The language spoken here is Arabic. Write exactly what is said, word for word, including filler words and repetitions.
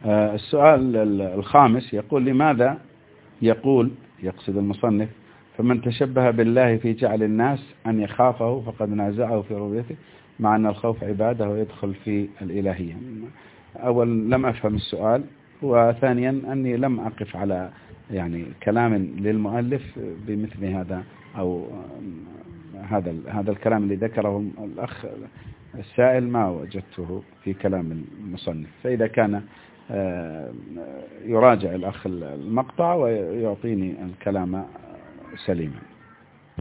السؤال الخامس يقول: لماذا يقول يقصد المصنف فمن تشبه بالله في جعل الناس أن يخافه فقد نازعه في ربوبيته، مع أن الخوف عبادة ويدخل في الإلهية؟ أول لم أفهم السؤال، وثانيا أني لم أقف على يعني كلام للمؤلف بمثل هذا، أو هذا هذا الكلام اللي ذكره الأخ السائل ما وجدته في كلام المصنف. فإذا كان يراجع الأخ المقطع ويعطيني الكلام سليما.